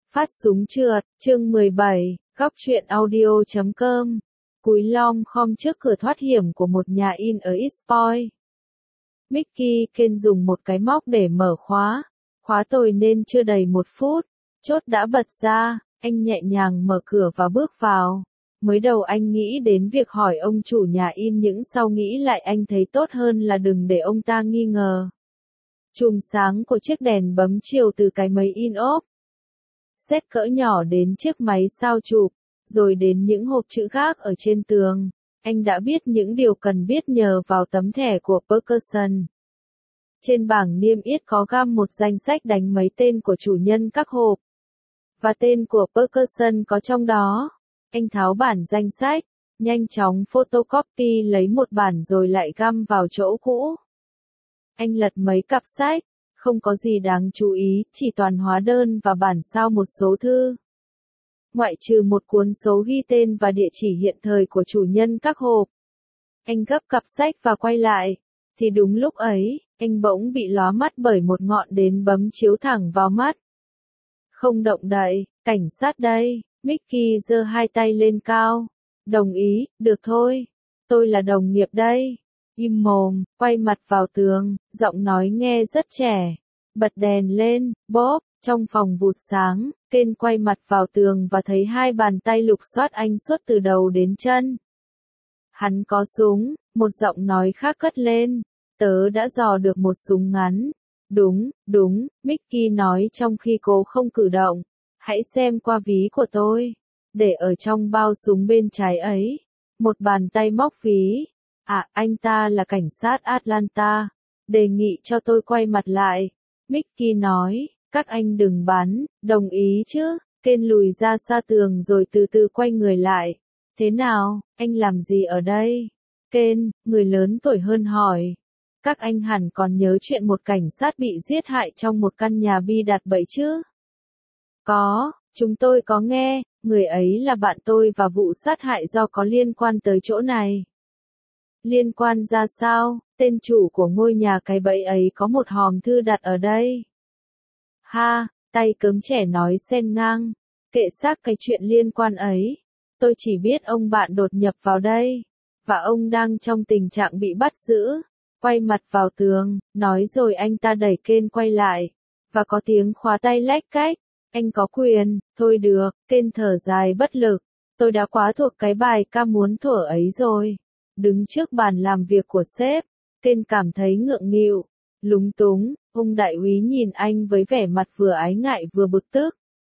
Phát súng trượt, chương 17, góc truyện audio.com. Cúi lom khom trước cửa thoát hiểm của một nhà in ở East Point. Mickey Ken dùng một cái móc để mở khóa. Khóa tồi nên chưa đầy 1 phút. Chốt đã bật ra, anh nhẹ nhàng mở cửa và bước vào. Mới đầu anh nghĩ đến việc hỏi ông chủ nhà in, nhưng sau nghĩ lại anh thấy tốt hơn là đừng để ông ta nghi ngờ. Chùm sáng của chiếc đèn bấm chiều từ cái máy in ốp xét cỡ nhỏ đến chiếc máy sao chụp, rồi đến những hộp chữ khác ở trên tường. Anh đã biết những điều cần biết nhờ vào tấm thẻ của Percussion. Trên bảng niêm yết có găm một danh sách đánh mấy tên của chủ nhân các hộp. Và tên của Percussion có trong đó. Anh tháo bản danh sách, nhanh chóng photocopy lấy một bản rồi lại găm vào chỗ cũ. Anh lật mấy cặp sách, không có gì đáng chú ý, chỉ toàn hóa đơn và bản sao một số thư. Ngoại trừ một cuốn số ghi tên và địa chỉ hiện thời của chủ nhân các hộp. Anh gấp cặp sách và quay lại, thì đúng lúc ấy, anh bỗng bị lóa mắt bởi một ngọn nến bấm chiếu thẳng vào mắt. Không động đậy, cảnh sát đây. Mickey giơ hai tay lên cao. Đồng ý, được thôi. Tôi là đồng nghiệp đây. Im mồm, quay mặt vào tường, giọng nói nghe rất trẻ. Bật đèn lên, bóp, trong phòng vụt sáng, Ken quay mặt vào tường và thấy hai bàn tay lục soát anh suốt từ đầu đến chân. Hắn có súng, một giọng nói khác cất lên. Tớ đã dò được một súng ngắn. Đúng, Mickey nói trong khi cố không cử động. Hãy xem qua ví của tôi. Để ở trong bao súng bên trái ấy. Một bàn tay móc ví. À, anh ta là cảnh sát Atlanta. Đề nghị cho tôi quay mặt lại. Mickey nói, các anh đừng bắn, đồng ý chứ? Ken lùi ra xa tường rồi từ từ quay người lại. Thế nào, anh làm gì ở đây? Ken, người lớn tuổi hơn hỏi. Các anh hẳn còn nhớ chuyện một cảnh sát bị giết hại trong một căn nhà bi đặt bẫy chứ? Có, chúng tôi có nghe, người ấy là bạn tôi và vụ sát hại do có liên quan tới chỗ này. Liên quan ra sao? Tên chủ của ngôi nhà cái bẫy ấy có một hòm thư đặt ở đây. Ha, tay cớm trẻ nói xen ngang. Kệ xác cái chuyện liên quan ấy. Tôi chỉ biết ông bạn đột nhập vào đây. Và ông đang trong tình trạng bị bắt giữ. Quay mặt vào tường, nói rồi anh ta đẩy Ken quay lại. Và có tiếng khóa tay lách cách. Anh có quyền, thôi được, Ken thở dài bất lực. Tôi đã quá thuộc cái bài ca muốn thuở ấy rồi. Đứng trước bàn làm việc của sếp, Ken cảm thấy ngượng nghịu, lúng túng, ông đại úy nhìn anh với vẻ mặt vừa ái ngại vừa bực tức.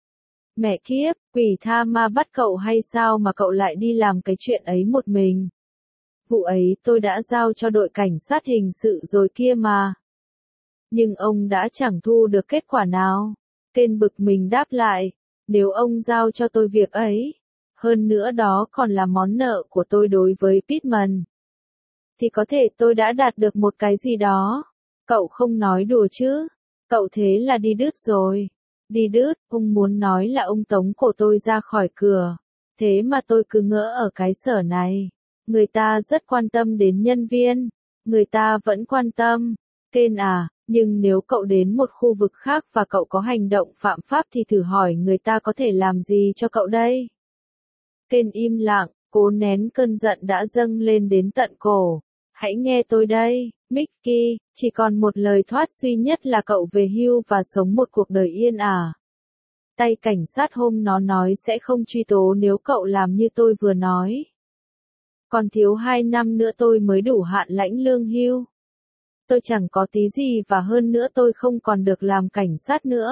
Mẹ kiếp, quỷ tha ma bắt cậu hay sao mà cậu lại đi làm cái chuyện ấy một mình? Vụ ấy tôi đã giao cho đội cảnh sát hình sự rồi kia mà. Nhưng ông đã chẳng thu được kết quả nào. Ken bực mình đáp lại, nếu ông giao cho tôi việc ấy, hơn nữa đó còn là món nợ của tôi đối với Pittman, thì có thể tôi đã đạt được một cái gì đó. Cậu không nói đùa chứ? Cậu thế là đi đứt rồi. Đi đứt, ông muốn nói là ông tống cổ tôi ra khỏi cửa. Thế mà tôi cứ ngỡ ở cái sở này. Người ta rất quan tâm đến nhân viên. Người ta vẫn quan tâm. Ken à, nhưng nếu cậu đến một khu vực khác và cậu có hành động phạm pháp thì thử hỏi người ta có thể làm gì cho cậu đây? Ken im lặng, cố nén cơn giận đã dâng lên đến tận cổ. Hãy nghe tôi đây, Mickey, chỉ còn một lời thoát duy nhất là cậu về hưu và sống một cuộc đời yên ả. Tay cảnh sát hôm nó nói sẽ không truy tố nếu cậu làm như tôi vừa nói. Còn thiếu 2 năm nữa tôi mới đủ hạn lãnh lương hưu. Tôi chẳng có tí gì và hơn nữa tôi không còn được làm cảnh sát nữa.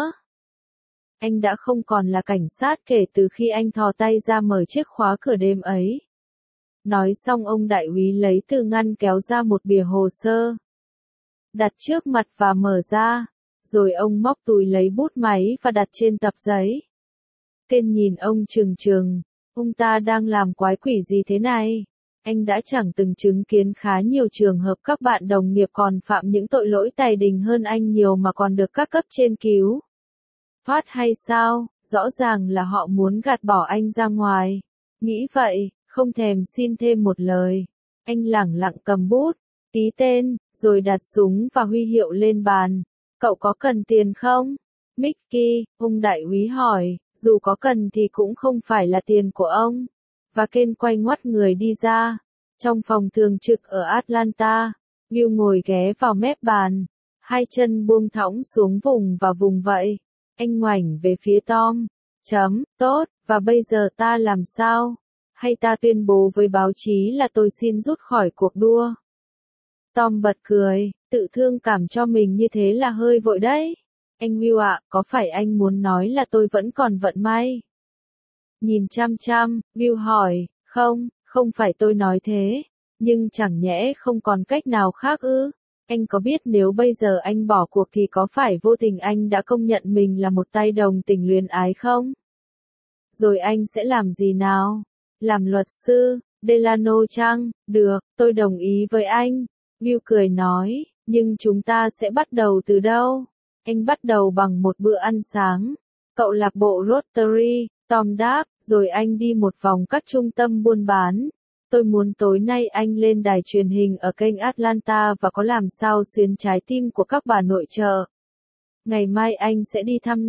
Anh đã không còn là cảnh sát kể từ khi anh thò tay ra mở chiếc khóa cửa đêm ấy. Nói xong ông đại úy lấy từ ngăn kéo ra một bìa hồ sơ. Đặt trước mặt và mở ra. Rồi ông móc túi lấy bút máy và đặt trên tập giấy. Ken nhìn ông trừng trừng. Ông ta đang làm quái quỷ gì thế này? Anh đã chẳng từng chứng kiến khá nhiều trường hợp các bạn đồng nghiệp còn phạm những tội lỗi tày đình hơn anh nhiều mà còn được các cấp trên cứu. Thoát hay sao? Rõ ràng là họ muốn gạt bỏ anh ra ngoài. Nghĩ vậy, không thèm xin thêm một lời. Anh lẳng lặng cầm bút, ký tên, rồi đặt súng và huy hiệu lên bàn. Cậu có cần tiền không? Mickey, ông đại úy hỏi, dù có cần thì cũng không phải là tiền của ông. Và Ken quay ngoắt người đi ra. Trong phòng thường trực ở Atlanta, Will ngồi ghé vào mép bàn, hai chân buông thõng xuống vùng và vùng vậy. Anh ngoảnh về phía Tom. Tốt, và bây giờ ta làm sao? Hay ta tuyên bố với báo chí là tôi xin rút khỏi cuộc đua? Tom bật cười, tự thương cảm cho mình như thế là hơi vội đấy. Anh Will ạ, có phải anh muốn nói là tôi vẫn còn vận may? Nhìn chăm chăm, Will hỏi, không phải tôi nói thế. Nhưng chẳng nhẽ không còn cách nào khác ư? Anh có biết nếu bây giờ anh bỏ cuộc thì có phải vô tình anh đã công nhận mình là một tay đồng tình luyến ái không? Rồi anh sẽ làm gì nào? Làm luật sư, Delano chăng? Được, tôi đồng ý với anh. Will cười nói, nhưng chúng ta sẽ bắt đầu từ đâu? Anh bắt đầu bằng một bữa ăn sáng. Cậu lạc bộ Rotary, Tom đáp, rồi anh đi một vòng các trung tâm buôn bán. Tôi muốn tối nay anh lên đài truyền hình ở kênh Atlanta và có làm sao xuyến trái tim của các bà nội trợ. Ngày mai anh sẽ đi thăm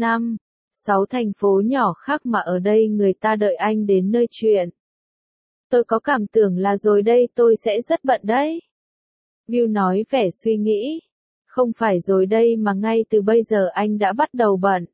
6 thành phố nhỏ khác mà ở đây người ta đợi anh đến nơi chuyện. Tôi có cảm tưởng là rồi đây tôi sẽ rất bận đấy. Will nói vẻ suy nghĩ. Không phải rồi đây mà ngay từ bây giờ anh đã bắt đầu bận.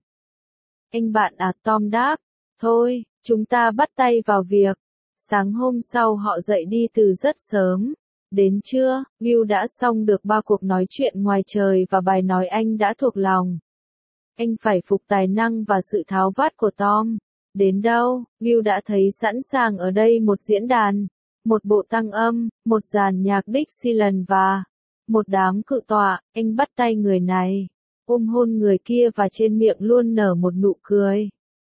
Anh bạn à, Tom đáp. Thôi, chúng ta bắt tay vào việc. Sáng hôm sau họ dậy đi từ rất sớm. Đến trưa, Will đã xong được 3 cuộc nói chuyện ngoài trời và bài nói anh đã thuộc lòng. Anh phải phục tài năng và sự tháo vát của Tom. Đến đâu, Will đã thấy sẵn sàng ở đây một diễn đàn, một bộ tăng âm, một dàn nhạc Dixieland và một đám cự tọa. Anh bắt tay người này, ôm hôn người kia và trên miệng luôn nở một nụ cười.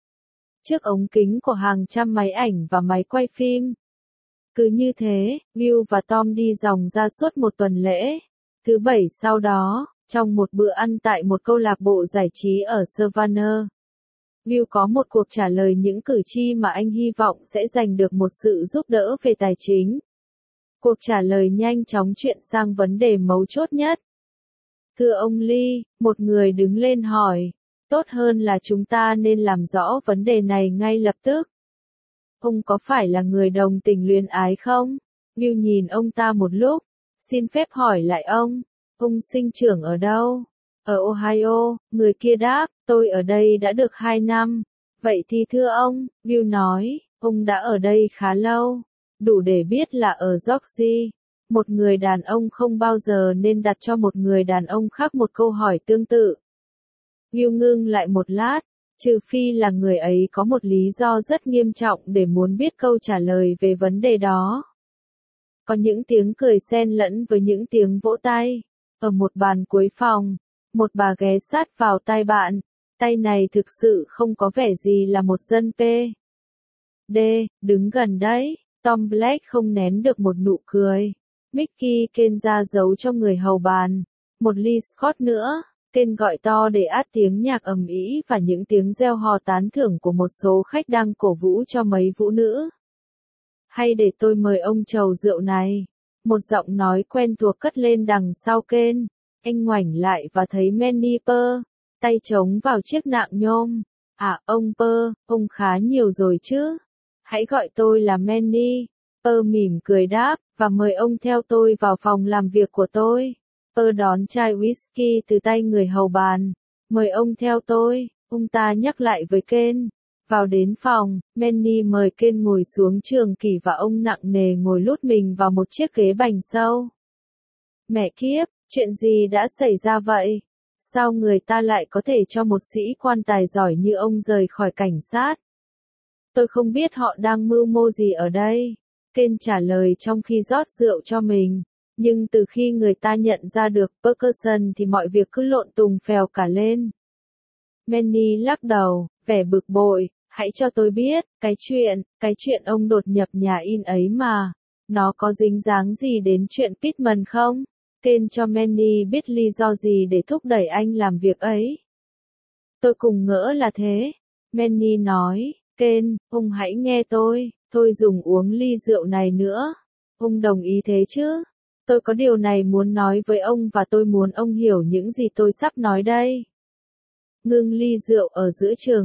Trước ống kính của hàng trăm máy ảnh và máy quay phim. Cứ như thế, Will và Tom đi dòng ra suốt một tuần lễ. Thứ Bảy sau đó, trong một bữa ăn tại một câu lạc bộ giải trí ở Savannah, Will có một cuộc trả lời những cử tri mà anh hy vọng sẽ giành được một sự giúp đỡ về tài chính. Cuộc trả lời nhanh chóng chuyển sang vấn đề mấu chốt nhất. Thưa ông Lee, một người đứng lên hỏi, tốt hơn là chúng ta nên làm rõ vấn đề này ngay lập tức. Ông có phải là người đồng tình luyến ái không? Will nhìn ông ta một lúc, xin phép hỏi lại ông sinh trưởng ở đâu? Ở Ohio, người kia đáp, tôi ở đây đã được 2 năm. Vậy thì thưa ông, Will nói, ông đã ở đây khá lâu, đủ để biết là ở Georgia. Một người đàn ông không bao giờ nên đặt cho một người đàn ông khác một câu hỏi tương tự. Will ngưng lại một lát, trừ phi là người ấy có một lý do rất nghiêm trọng để muốn biết câu trả lời về vấn đề đó. Có những tiếng cười xen lẫn với những tiếng vỗ tay. Ở một bàn cuối phòng, một bà ghé sát vào tai bạn. Tay này thực sự không có vẻ gì là một dân P.D. Đứng gần đấy, Tom Black không nén được một nụ cười. Mickey Ken ra giấu cho người hầu bàn. Một ly Scott nữa. Ken gọi to để át tiếng nhạc ầm ĩ và những tiếng reo hò tán thưởng của một số khách đang cổ vũ cho mấy vũ nữ. Hay để tôi mời ông chầu rượu này. Một giọng nói quen thuộc cất lên đằng sau Ken. Anh ngoảnh lại và thấy Manny Purr, tay chống vào chiếc nạng nhôm. À, ông Purr, ông khá nhiều rồi chứ. Hãy gọi tôi là Manny. Purr mỉm cười đáp, và mời ông theo tôi vào phòng làm việc của tôi. Purr đón chai whisky từ tay người hầu bàn. Mời ông theo tôi, ông ta nhắc lại với Ken. Vào đến phòng, Manny mời Ken ngồi xuống trường kỷ và ông nặng nề ngồi lút mình vào một chiếc ghế bành sâu. Mẹ kiếp, chuyện gì đã xảy ra vậy? Sao người ta lại có thể cho một sĩ quan tài giỏi như ông rời khỏi cảnh sát? Tôi không biết họ đang mưu mô gì ở đây. Ken trả lời trong khi rót rượu cho mình. Nhưng từ khi người ta nhận ra được Percussion thì mọi việc cứ lộn tùng phèo cả lên. Manny lắc đầu, vẻ bực bội, hãy cho tôi biết, cái chuyện ông đột nhập nhà in ấy mà. Nó có dính dáng gì đến chuyện Pittman không? Ken cho Manny biết lý do gì để thúc đẩy anh làm việc ấy. Tôi cùng ngỡ là thế. Manny nói, Ken, ông hãy nghe tôi dùng uống ly rượu này nữa. Ông đồng ý thế chứ? Tôi có điều này muốn nói với ông và tôi muốn ông hiểu những gì tôi sắp nói đây. Ngưng ly rượu ở giữa chừng,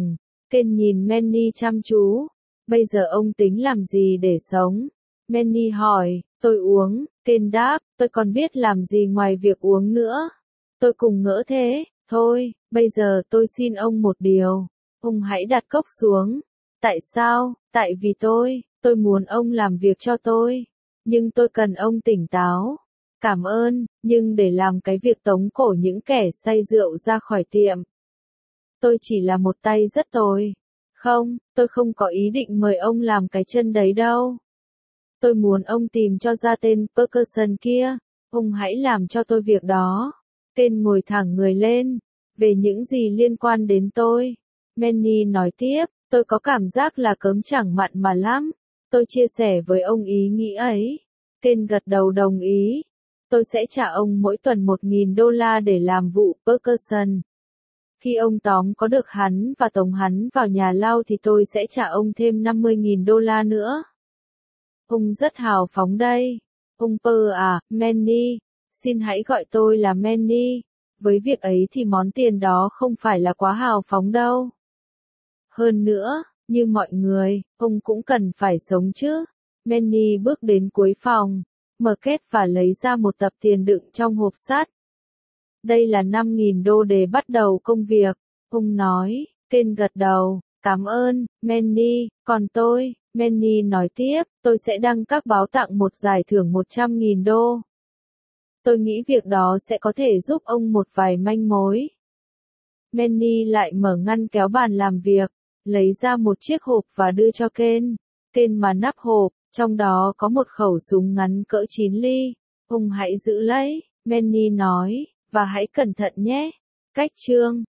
Ken nhìn Manny chăm chú. Bây giờ ông tính làm gì để sống? Manny hỏi. Tôi uống. Ken đáp. Tôi còn biết làm gì ngoài việc uống nữa. Tôi cùng ngỡ thế. Thôi, bây giờ tôi xin ông một điều. Ông hãy đặt cốc xuống. Tại sao? Tại vì tôi muốn ông làm việc cho tôi. Nhưng tôi cần ông tỉnh táo. Cảm ơn, nhưng để làm cái việc tống cổ những kẻ say rượu ra khỏi tiệm. Tôi chỉ là một tay rất tồi. Không, tôi không có ý định mời ông làm cái chân đấy đâu. Tôi muốn ông tìm cho ra tên Perkerson kia. Ông hãy làm cho tôi việc đó. Ken ngồi thẳng người lên. Về những gì liên quan đến tôi. Manny nói tiếp, tôi có cảm giác là cớm chẳng mặn mà lắm. Tôi chia sẻ với ông ý nghĩ ấy. Ken gật đầu đồng ý. Tôi sẽ trả ông mỗi tuần $1.000 để làm vụ Perkerson. Khi ông tóm có được hắn và tống hắn vào nhà lao thì tôi sẽ trả ông thêm $50.000 nữa. Ông rất hào phóng đây. Ông Per à, Manny. Xin hãy gọi tôi là Manny. Với việc ấy thì món tiền đó không phải là quá hào phóng đâu. Hơn nữa, như mọi người, ông cũng cần phải sống chứ. Manny bước đến cuối phòng, mở két và lấy ra một tập tiền đựng trong hộp sắt. Đây là $5.000 để bắt đầu công việc, ông nói. Ken gật đầu, cảm ơn, Manny, còn tôi, Manny nói tiếp, tôi sẽ đăng các báo tặng một giải thưởng $100.000. Tôi nghĩ việc đó sẽ có thể giúp ông một vài manh mối. Manny lại mở ngăn kéo bàn làm việc, lấy ra một chiếc hộp và đưa cho Ken. Ken mà nắp hộp, trong đó có một khẩu súng ngắn cỡ 9 ly. Ông hãy giữ lấy, Manny nói, và hãy cẩn thận nhé. Cách chương